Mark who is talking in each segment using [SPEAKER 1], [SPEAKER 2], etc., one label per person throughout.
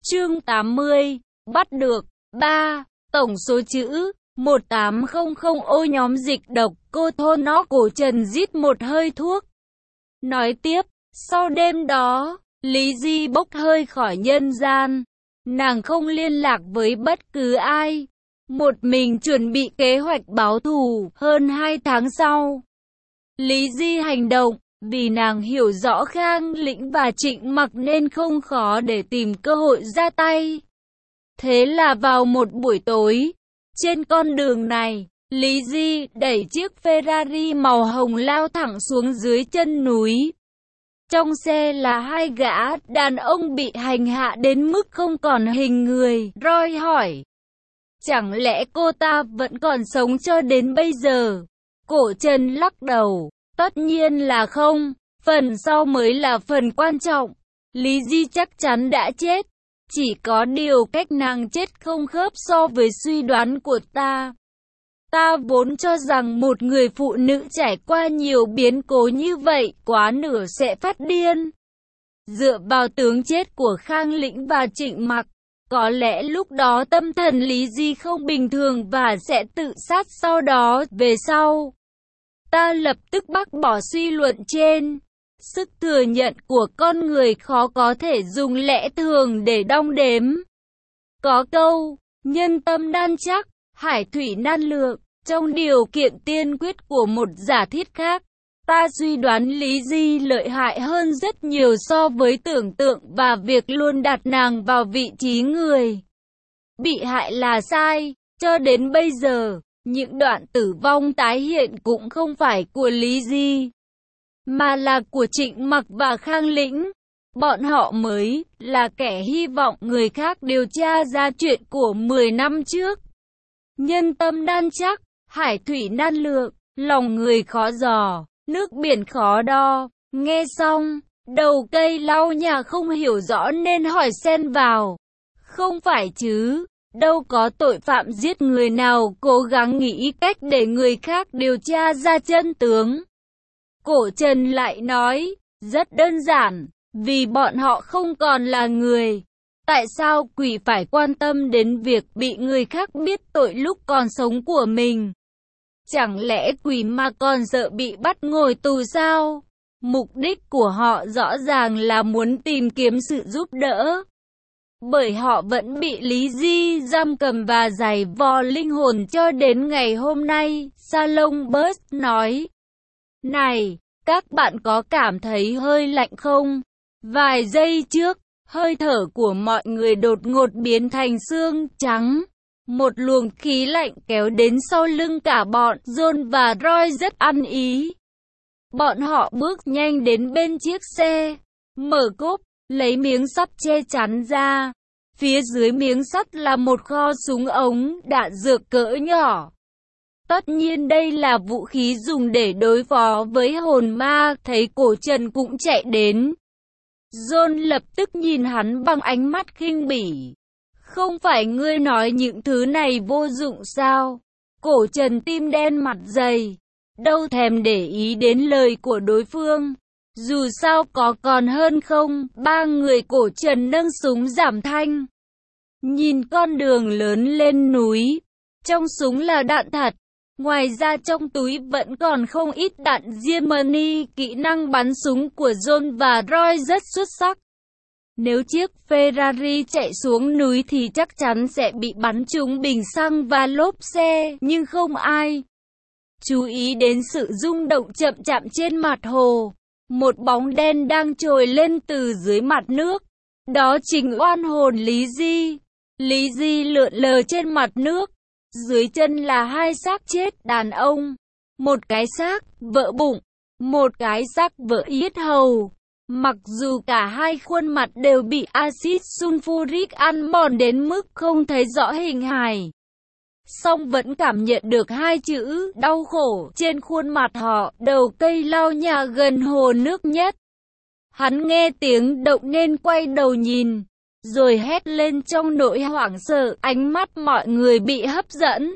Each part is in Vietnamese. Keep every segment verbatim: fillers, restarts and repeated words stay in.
[SPEAKER 1] Chương tám mươi, bắt được. ba. Tổng số chữ một tám không không ô nhóm dịch độc cô thôn nó cổ Trần rít một hơi thuốc. Nói tiếp, sau đêm đó, Lý Di bốc hơi khỏi nhân gian. Nàng không liên lạc với bất cứ ai. Một mình chuẩn bị kế hoạch báo thù. Hơn hai tháng sau, Lý Di hành động. Vì nàng hiểu rõ Khang Lĩnh và Trịnh Mặc nên không khó để tìm cơ hội ra tay. Thế là vào một buổi tối, trên con đường này, Lý Di đẩy chiếc Ferrari màu hồng lao thẳng xuống dưới chân núi. Trong xe là hai gã đàn ông bị hành hạ đến mức không còn hình người. Roy hỏi, chẳng lẽ cô ta vẫn còn sống cho đến bây giờ? Cổ Trần lắc đầu. Tất nhiên là không, phần sau mới là phần quan trọng. Lý Di chắc chắn đã chết. Chỉ có điều cách nàng chết không khớp so với suy đoán của ta. Ta vốn cho rằng một người phụ nữ trải qua nhiều biến cố như vậy, quá nửa sẽ phát điên. Dựa vào tướng chết của Khang Lĩnh và Trịnh Mặc, có lẽ lúc đó tâm thần Lý Di không bình thường và sẽ tự sát sau đó. Về sau, ta lập tức bác bỏ suy luận trên. Sức thừa nhận của con người khó có thể dùng lẽ thường để đong đếm. Có câu, nhân tâm đan chắc, hải thủy nan lượng. Trong điều kiện tiên quyết của một giả thiết khác, ta suy đoán Lý Di lợi hại hơn rất nhiều so với tưởng tượng và việc luôn đặt nàng vào vị trí người bị hại là sai. Cho đến bây giờ, những đoạn tử vong tái hiện cũng không phải của Lý Di, mà là của Trịnh Mặc và Khang Lĩnh. Bọn họ mới là kẻ hy vọng người khác điều tra ra chuyện của mười năm trước. Nhân tâm đan chắc, hải thủy nan lượng, lòng người khó dò, nước biển khó đo. Nghe xong, đầu cây lau nhà không hiểu rõ nên hỏi xen vào. Không phải chứ, đâu có tội phạm giết người nào cố gắng nghĩ cách để người khác điều tra ra chân tướng. Cổ Trần lại nói, rất đơn giản, vì bọn họ không còn là người. Tại sao quỷ phải quan tâm đến việc bị người khác biết tội lúc còn sống của mình? Chẳng lẽ quỷ mà còn sợ bị bắt ngồi tù sao? Mục đích của họ rõ ràng là muốn tìm kiếm sự giúp đỡ. Bởi họ vẫn bị Lý Di giam cầm và giày vò linh hồn cho đến ngày hôm nay. Salon Burst nói, này, các bạn có cảm thấy hơi lạnh không? Vài giây trước, hơi thở của mọi người đột ngột biến thành xương trắng. Một luồng khí lạnh kéo đến sau lưng cả bọn. John và Roy rất ăn ý. Bọn họ bước nhanh đến bên chiếc xe, mở cốp, lấy miếng sắt che chắn ra. Phía dưới miếng sắt là một kho súng ống đạn dược cỡ nhỏ. Tất nhiên đây là vũ khí dùng để đối phó với hồn ma. Thấy Cổ Trần cũng chạy đến, John lập tức nhìn hắn bằng ánh mắt khinh bỉ. Không phải ngươi nói những thứ này vô dụng sao? Cổ Trần tim đen mặt dày, đâu thèm để ý đến lời của đối phương. Dù sao có còn hơn không. Ba người Cổ Trần nâng súng giảm thanh, nhìn con đường lớn lên núi. Trong súng là đạn thật. Ngoài ra trong túi vẫn còn không ít đạn Germany. Kỹ năng bắn súng của John và Roy rất xuất sắc. Nếu chiếc Ferrari chạy xuống núi thì chắc chắn sẽ bị bắn trúng bình xăng và lốp xe. Nhưng không ai chú ý đến sự rung động chậm chạp trên mặt hồ. Một bóng đen đang trồi lên từ dưới mặt nước. Đó chính oan hồn Lý Di. Lý Di lượn lờ trên mặt nước. Dưới chân là hai xác chết đàn ông. Một cái xác vỡ bụng, một cái xác vỡ yết hầu. Mặc dù cả hai khuôn mặt đều bị axit sulfuric ăn mòn đến mức không thấy rõ hình hài, song vẫn cảm nhận được hai chữ đau khổ trên khuôn mặt họ. Đầu cây lau nhà gần hồ nước nhất. Hắn nghe tiếng động nên quay đầu nhìn, rồi hét lên trong nỗi hoảng sợ. Ánh mắt mọi người bị hấp dẫn,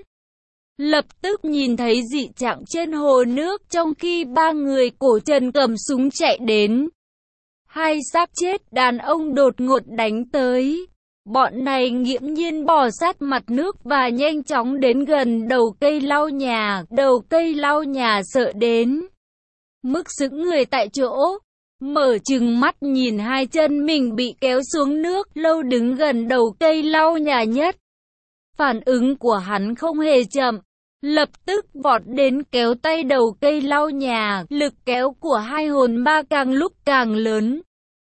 [SPEAKER 1] lập tức nhìn thấy dị trạng trên hồ nước. Trong khi ba người Cổ Trần cầm súng chạy đến, hai xác chết đàn ông đột ngột đánh tới. Bọn này nghiễm nhiên bò sát mặt nước và nhanh chóng đến gần đầu cây lau nhà. Đầu cây lau nhà sợ đến mức sững người tại chỗ, mở trừng mắt nhìn hai chân mình bị kéo xuống nước. Lâu đứng gần đầu cây lau nhà nhất. Phản ứng của hắn không hề chậm, lập tức vọt đến kéo tay đầu cây lau nhà. Lực kéo của hai hồn ma càng lúc càng lớn.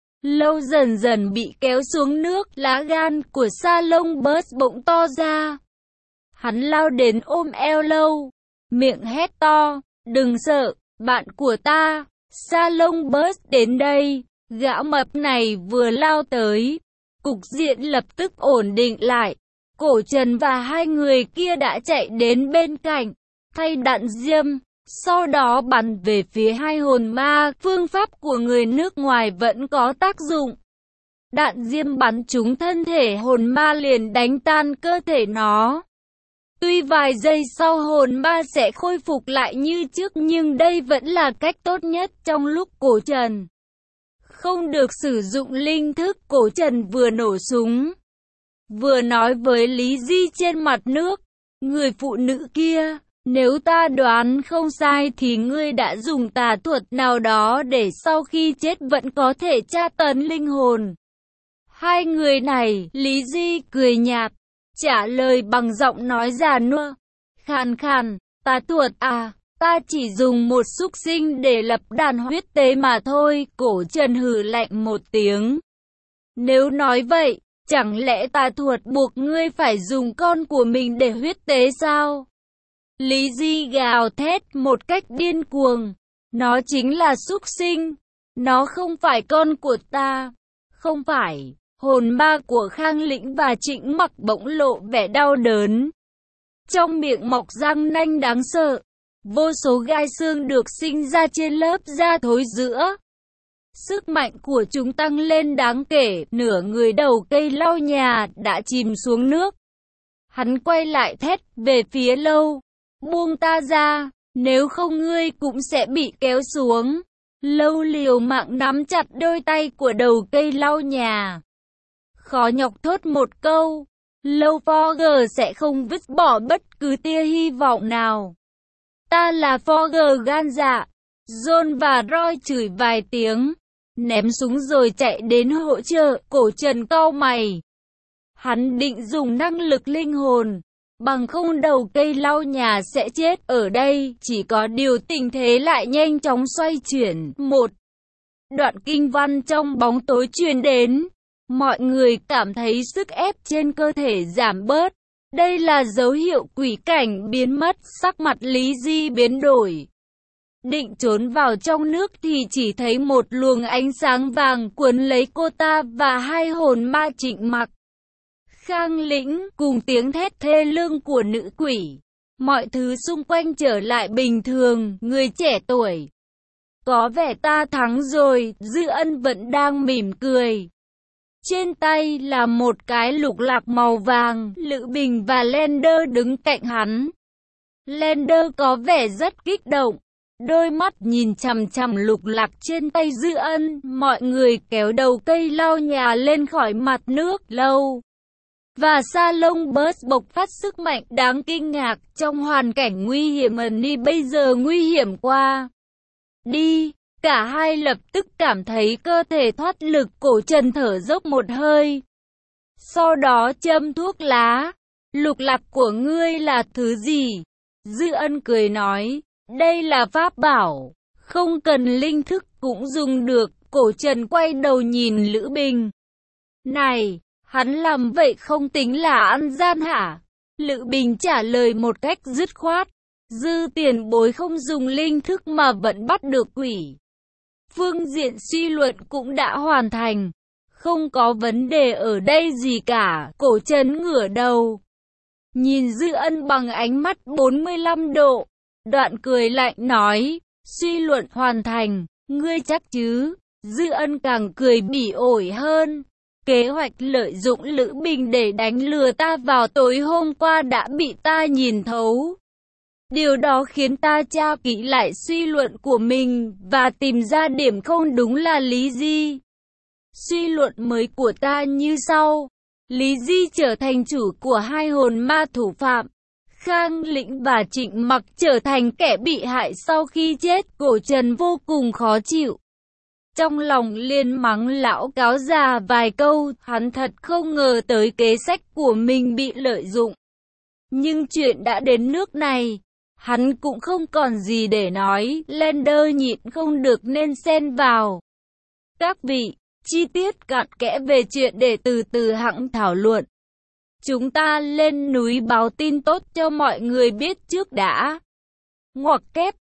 [SPEAKER 1] Lâu dần dần bị kéo xuống nước, lá gan của Sa Lông Bớt bỗng to ra. Hắn lao đến ôm eo Lâu, miệng hét to, đừng sợ, bạn của ta, Sa Lông Bớt đến đây. Gã mập này vừa lao tới, cục diện lập tức ổn định lại. Cổ Trần và hai người kia đã chạy đến bên cạnh, thay đạn diêm, sau đó bắn về phía hai hồn ma. Phương pháp của người nước ngoài vẫn có tác dụng. Đạn diêm bắn trúng thân thể hồn ma liền đánh tan cơ thể nó. Tuy vài giây sau hồn ma sẽ khôi phục lại như trước, nhưng đây vẫn là cách tốt nhất trong lúc Cổ Trần không được sử dụng linh thức. Cổ Trần vừa nổ súng, vừa nói với Lý Di trên mặt nước, người phụ nữ kia, nếu ta đoán không sai thì ngươi đã dùng tà thuật nào đó để sau khi chết vẫn có thể tra tấn linh hồn. Hai người này, Lý Di cười nhạt, trả lời bằng giọng nói già nua, khàn khàn, tà thuật à, ta chỉ dùng một súc sinh để lập đàn huyết tế mà thôi. Cổ Trần hừ lạnh một tiếng. Nếu nói vậy, chẳng lẽ tà thuật buộc ngươi phải dùng con của mình để huyết tế sao? Lý Di gào thét một cách điên cuồng. Nó chính là súc sinh. Nó không phải con của ta. Không phải. Hồn ma của Khang Lĩnh và Trịnh Mặc bỗng lộ vẻ đau đớn. Trong miệng mọc răng nanh đáng sợ. Vô số gai xương được sinh ra trên lớp da thối giữa. Sức mạnh của chúng tăng lên đáng kể. Nửa người đầu cây lau nhà đã chìm xuống nước. Hắn quay lại thét về phía Lâu. Buông ta ra, nếu không ngươi cũng sẽ bị kéo xuống. Lâu liều mạng nắm chặt đôi tay của đầu cây lau nhà. Khó nhọc thốt một câu. Lâu Fogger sẽ không vứt bỏ bất cứ tia hy vọng nào. Ta là Fogger gan dạ. John và Roy chửi vài tiếng, ném súng rồi chạy đến hỗ trợ. Cổ Trần cau mày. Hắn định dùng năng lực linh hồn, bằng không đầu cây lau nhà sẽ chết ở đây. Chỉ có điều tình thế lại nhanh chóng xoay chuyển. Một đoạn kinh văn trong bóng tối truyền đến. Mọi người cảm thấy sức ép trên cơ thể giảm bớt. Đây là dấu hiệu quỷ cảnh biến mất. Sắc mặt Lý Di biến đổi. Định trốn vào trong nước thì chỉ thấy một luồng ánh sáng vàng cuốn lấy cô ta và hai hồn ma Trịnh Mặc, Khang Lĩnh, cùng tiếng thét thê lương của nữ quỷ. Mọi thứ xung quanh trở lại bình thường. Người trẻ tuổi, có vẻ ta thắng rồi. Dư Ân vẫn đang mỉm cười. Trên tay là một cái lục lạc màu vàng. Lữ Bình và Lender đứng cạnh hắn. Lender có vẻ rất kích động, đôi mắt nhìn chằm chằm lục lạc trên tay Dư Ân. Mọi người kéo đầu cây lau nhà lên khỏi mặt nước. Lâu và Sa Lông Bớt bộc phát sức mạnh đáng kinh ngạc. Trong hoàn cảnh nguy hiểm ẩn đi bây giờ nguy hiểm qua đi, cả hai lập tức cảm thấy cơ thể thoát lực. Cổ Trần thở dốc một hơi, sau đó châm thuốc lá. Lục lạc của ngươi là thứ gì? Dư Ân cười nói, đây là pháp bảo, không cần linh thức cũng dùng được. Cổ Trần quay đầu nhìn Lữ Bình. Này, hắn làm vậy không tính là ăn gian hả? Lữ Bình trả lời một cách dứt khoát. Dư tiền bối không dùng linh thức mà vẫn bắt được quỷ. Phương diện suy luận cũng đã hoàn thành. Không có vấn đề ở đây gì cả. Cổ Trần ngửa đầu, nhìn Dư Ân bằng ánh mắt bốn mươi lăm độ. Đoạn cười lạnh nói, suy luận hoàn thành, ngươi chắc chứ? Dư Ân càng cười bỉ ổi hơn. Kế hoạch lợi dụng Lữ Bình để đánh lừa ta vào tối hôm qua đã bị ta nhìn thấu. Điều đó khiến ta tra kỹ lại suy luận của mình và tìm ra điểm không đúng là lý gì. Suy luận mới của ta như sau. Lý Di trở thành chủ của hai hồn ma thủ phạm. Khang Lĩnh và Trịnh Mặc trở thành kẻ bị hại sau khi chết. Cổ Trần vô cùng khó chịu. Trong lòng liền mắng lão cáo già vài câu, hắn thật không ngờ tới kế sách của mình bị lợi dụng. Nhưng chuyện đã đến nước này, hắn cũng không còn gì để nói, Lender nhịn không được nên xen vào. Các vị, chi tiết cặn kẽ về chuyện để từ từ hẵng thảo luận. Chúng ta lên núi báo tin tốt cho mọi người biết trước đã. Ngoặc kép.